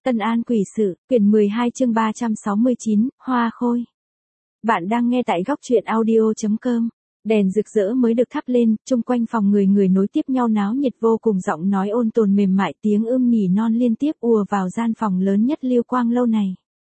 Tân An Quỷ Sự, quyển 12 chương 369, Hoa Khôi. Bạn đang nghe tại góc truyện audio.com. Đèn rực rỡ mới được thắp lên, chung quanh phòng người nối tiếp nhau náo nhiệt vô cùng, giọng nói ôn tồn mềm mại, tiếng nỉ non liên tiếp ùa vào gian phòng lớn nhất Lưu Quang lâu này.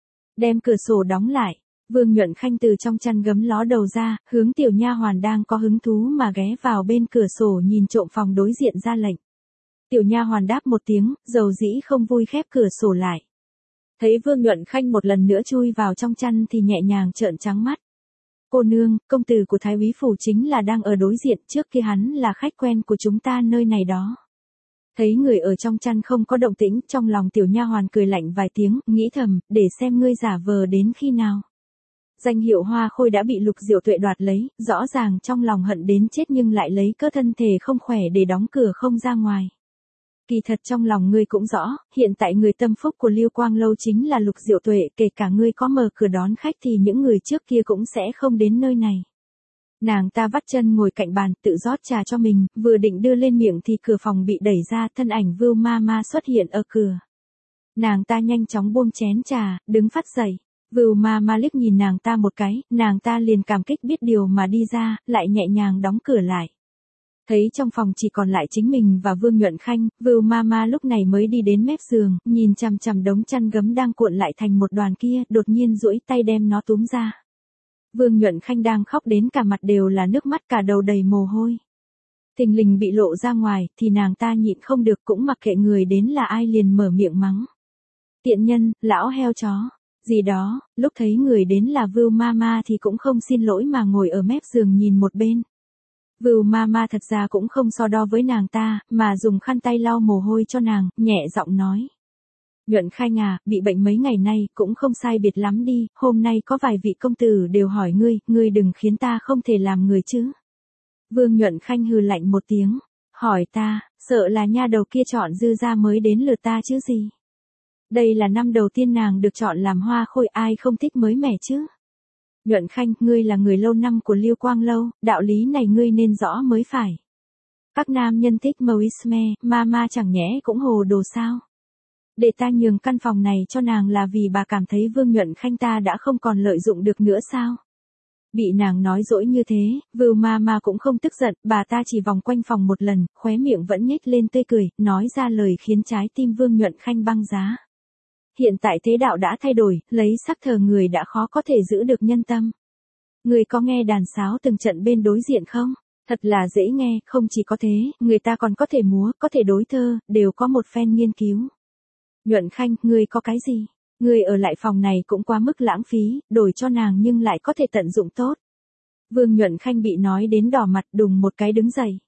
Đem cửa sổ đóng lại, Vương Nhuận Khanh từ trong chăn gấm ló đầu ra, hướng tiểu nha hoàn đang có hứng thú mà ghé vào bên cửa sổ nhìn trộm phòng đối diện ra lệnh. Tiểu nha hoàn đáp một tiếng, dầu dĩ không vui khép cửa sổ lại. Thấy Vương Nhuận Khanh một lần nữa chui vào trong chăn thì nhẹ nhàng trợn trắng mắt. Cô nương, công tử của Thái úy phủ chính là đang ở đối diện, trước kia hắn là khách quen của chúng ta nơi này đó. Thấy người ở trong chăn không có động tĩnh, trong lòng tiểu nha hoàn cười lạnh vài tiếng, nghĩ thầm, để xem ngươi giả vờ đến khi nào. Danh hiệu Hoa Khôi đã bị Lục Diệu Tuệ đoạt lấy, rõ ràng trong lòng hận đến chết nhưng lại lấy cớ thân thể không khỏe để đóng cửa không ra ngoài. Kỳ thật trong lòng ngươi cũng rõ, hiện tại người tâm phúc của Lưu Quang lâu chính là Lục Diệu Tuệ, kể cả ngươi có mở cửa đón khách thì những người trước kia cũng sẽ không đến nơi này. Nàng ta vắt chân ngồi cạnh bàn, tự rót trà cho mình, vừa định đưa lên miệng thì cửa phòng bị đẩy ra, thân ảnh Vưu Ma Ma xuất hiện ở cửa. Nàng ta nhanh chóng buông chén trà, đứng phắt dậy. Vưu Ma Ma liếc nhìn nàng ta một cái, nàng ta liền cảm kích biết điều mà đi ra, lại nhẹ nhàng đóng cửa lại. Thấy trong phòng chỉ còn lại chính mình và Vương Nhuận Khanh, Vưu Ma Ma lúc này mới đi đến mép giường, nhìn chằm chằm đống chăn gấm đang cuộn lại thành một đoàn kia, đột nhiên duỗi tay đem nó túm ra. Vương Nhuận Khanh đang khóc đến cả mặt đều là nước mắt, cả đầu đầy mồ hôi. Thình lình bị lộ ra ngoài, thì nàng ta nhịn không được, cũng mặc kệ người đến là ai liền mở miệng mắng. Tiện nhân, lão heo chó, gì đó, lúc thấy người đến là Vưu Ma Ma thì cũng không xin lỗi mà ngồi ở mép giường nhìn một bên. Vưu Ma Ma thật ra cũng không so đo với nàng ta, mà dùng khăn tay lau mồ hôi cho nàng, nhẹ giọng nói. Nhuận Khanh à, bị bệnh mấy ngày nay, cũng không sai biệt lắm đi, hôm nay có vài vị công tử đều hỏi ngươi đừng khiến ta không thể làm người chứ. Vương Nhuận Khanh hừ lạnh một tiếng, hỏi ta, sợ là nha đầu kia chọn dư ra mới đến lượt ta chứ gì. Đây là năm đầu tiên nàng được chọn làm Hoa Khôi, ai không thích mới mẻ chứ. Nhuận Khanh, ngươi là người lâu năm của Lưu Quang lâu, đạo lý này ngươi nên rõ mới phải. Các nam nhân thích màu Isme, Ma chẳng nhẽ cũng hồ đồ sao. Để ta nhường căn phòng này cho nàng là vì bà cảm thấy Vương Nhuận Khanh ta đã không còn lợi dụng được nữa sao. Bị nàng nói dỗi như thế, Vưu Ma Ma cũng không tức giận, bà ta chỉ vòng quanh phòng một lần, khóe miệng vẫn nhếch lên tươi cười, nói ra lời khiến trái tim Vương Nhuận Khanh băng giá. Hiện tại thế đạo đã thay đổi, lấy sắc thờ người đã khó có thể giữ được nhân tâm. Người có nghe đàn sáo từng trận bên đối diện không? Thật là dễ nghe, không chỉ có thế, người ta còn có thể múa, có thể đối thơ, đều có một phen nghiên cứu. Nhuận Khanh, ngươi có cái gì? Ngươi ở lại phòng này cũng quá mức lãng phí, đổi cho nàng nhưng lại có thể tận dụng tốt. Vương Nhuận Khanh bị nói đến đỏ mặt, đùng một cái đứng dậy.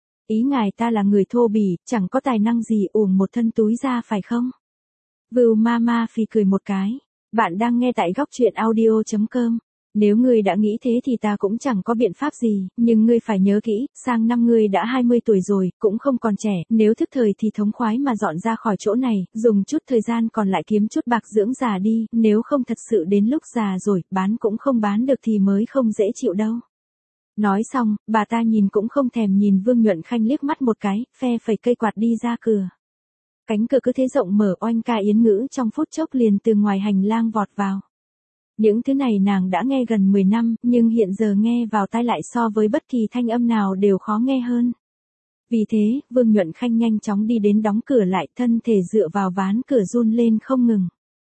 Ý ngài ta là người thô bỉ, chẳng có tài năng gì, uổng một thân túi ra phải không? Vưu Ma Ma phì cười một cái. Bạn đang nghe tại góc truyện audio.com. Nếu ngươi đã nghĩ thế thì ta cũng chẳng có biện pháp gì, nhưng ngươi phải nhớ kỹ, sang năm ngươi đã 20 tuổi rồi, cũng không còn trẻ, nếu thức thời thì thống khoái mà dọn ra khỏi chỗ này, dùng chút thời gian còn lại kiếm chút bạc dưỡng già đi, nếu không thật sự đến lúc già rồi, bán cũng không bán được thì mới không dễ chịu đâu. Nói xong, bà ta nhìn cũng không thèm nhìn Vương Nhuận Khanh liếc mắt một cái, phe phẩy cây quạt đi ra cửa. Cánh cửa cứ thế rộng mở, oanh ca yến ngữ trong phút chốc liền từ ngoài hành lang vọt vào. Những thứ này nàng đã nghe gần 10 năm, nhưng hiện giờ nghe vào tai lại so với bất kỳ thanh âm nào đều khó nghe hơn. Vì thế, Vương Nhuận Khanh nhanh chóng đi đến đóng cửa lại, thân thể dựa vào ván cửa run lên không ngừng.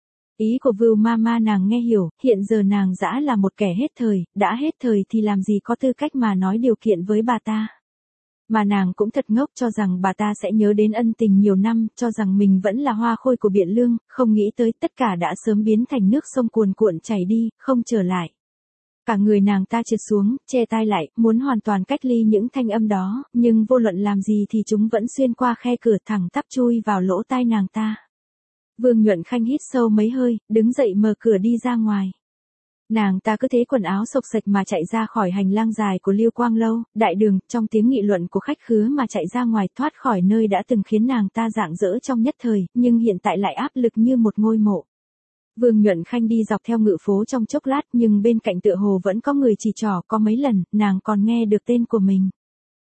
Ý của Vưu Ma Ma nàng nghe hiểu, hiện giờ nàng dã là một kẻ hết thời, đã hết thời thì làm gì có tư cách mà nói điều kiện với bà ta. Mà nàng cũng thật ngốc, cho rằng bà ta sẽ nhớ đến ân tình nhiều năm, cho rằng mình vẫn là Hoa Khôi của Biện Lương, không nghĩ tới tất cả đã sớm biến thành nước sông cuồn cuộn chảy đi, không trở lại. Cả người nàng ta trượt xuống, che tai lại, muốn hoàn toàn cách ly những thanh âm đó, nhưng vô luận làm gì thì chúng vẫn xuyên qua khe cửa thẳng tắp chui vào lỗ tai nàng ta. Vương Nhuận Khanh hít sâu mấy hơi, đứng dậy mở cửa đi ra ngoài. Nàng ta cứ thế quần áo xộc xệch mà chạy ra khỏi hành lang dài của Lưu Quang lâu, đại đường, trong tiếng nghị luận của khách khứa mà chạy ra ngoài, thoát khỏi nơi đã từng khiến nàng ta rạng rỡ trong nhất thời, nhưng hiện tại lại áp lực như một ngôi mộ. Vương Nhuận Khanh đi dọc theo ngự phố trong chốc lát, nhưng bên cạnh tựa hồ vẫn có người chỉ trỏ, có mấy lần, nàng còn nghe được tên của mình.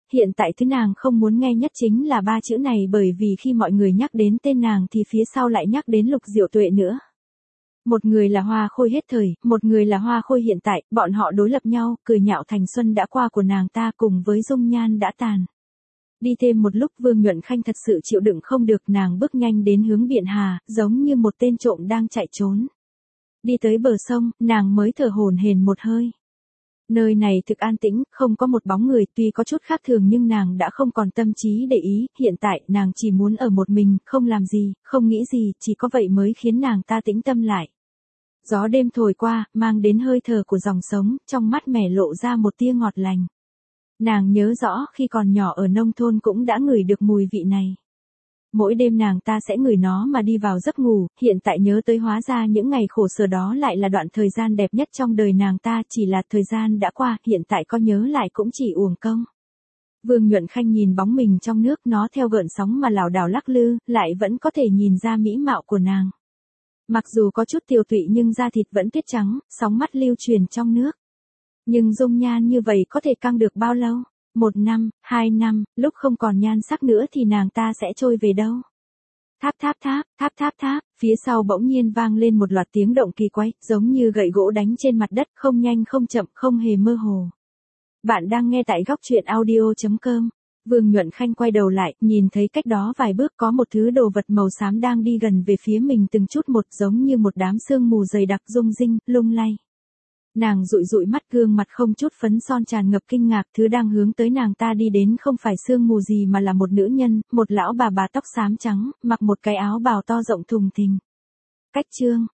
hiện tại thứ nàng không muốn nghe nhất chính là ba chữ này, bởi vì khi mọi người nhắc đến tên nàng thì phía sau lại nhắc đến Lục Diệu Tuệ nữa. Một người là Hoa Khôi hết thời, một người là Hoa Khôi hiện tại, bọn họ đối lập nhau, cười nhạo thành xuân đã qua của nàng ta cùng với dung nhan đã tàn. Đi thêm một lúc Vương Nhuận Khanh thật sự chịu đựng không được, nàng bước nhanh đến hướng Biện Hà, giống như một tên trộm đang chạy trốn. Đi tới bờ sông, nàng mới thở hổn hển một hơi. Nơi này thực an tĩnh, không có một bóng người, tuy có chút khác thường nhưng nàng đã không còn tâm trí để ý, hiện tại nàng chỉ muốn ở một mình, không làm gì, không nghĩ gì, chỉ có vậy mới khiến nàng ta tĩnh tâm lại. Gió đêm thổi qua, mang đến hơi thở của dòng sống, trong mắt mẻ lộ ra một tia ngọt lành. Nàng nhớ rõ khi còn nhỏ ở nông thôn cũng đã ngửi được mùi vị này. Mỗi đêm nàng ta sẽ ngửi nó mà đi vào giấc ngủ, hiện tại nhớ tới hóa ra những ngày khổ sở đó lại là đoạn thời gian đẹp nhất trong đời nàng ta, chỉ là thời gian đã qua, hiện tại có nhớ lại cũng chỉ uổng công. Vương Nhuận Khanh nhìn bóng mình trong nước, nó theo gợn sóng mà lảo đảo lắc lư, lại vẫn có thể nhìn ra mỹ mạo của nàng. Mặc dù có chút tiều tụy nhưng da thịt vẫn tuyết trắng, sóng mắt lưu truyền trong nước. Nhưng dung nhan như vậy có thể căng được bao lâu? 1 năm, 2 năm, lúc không còn nhan sắc nữa thì nàng ta sẽ trôi về đâu? Tháp tháp tháp, tháp tháp tháp, phía sau bỗng nhiên vang lên một loạt tiếng động kỳ quái, giống như gậy gỗ đánh trên mặt đất, không nhanh không chậm, không hề mơ hồ. Bạn đang nghe tại góc truyện audio.com. Vương Nhuận Khanh quay đầu lại, nhìn thấy cách đó vài bước có một thứ đồ vật màu xám đang đi gần về phía mình từng chút một, giống như một đám sương mù dày đặc rung rinh, lung lay. Nàng dụi dụi mắt, gương mặt không chút phấn son tràn ngập kinh ngạc, thứ đang hướng tới nàng ta đi đến không phải sương mù gì mà là một nữ nhân, một lão bà tóc xám trắng, mặc một cái áo bào to rộng thùng thình. Cách chương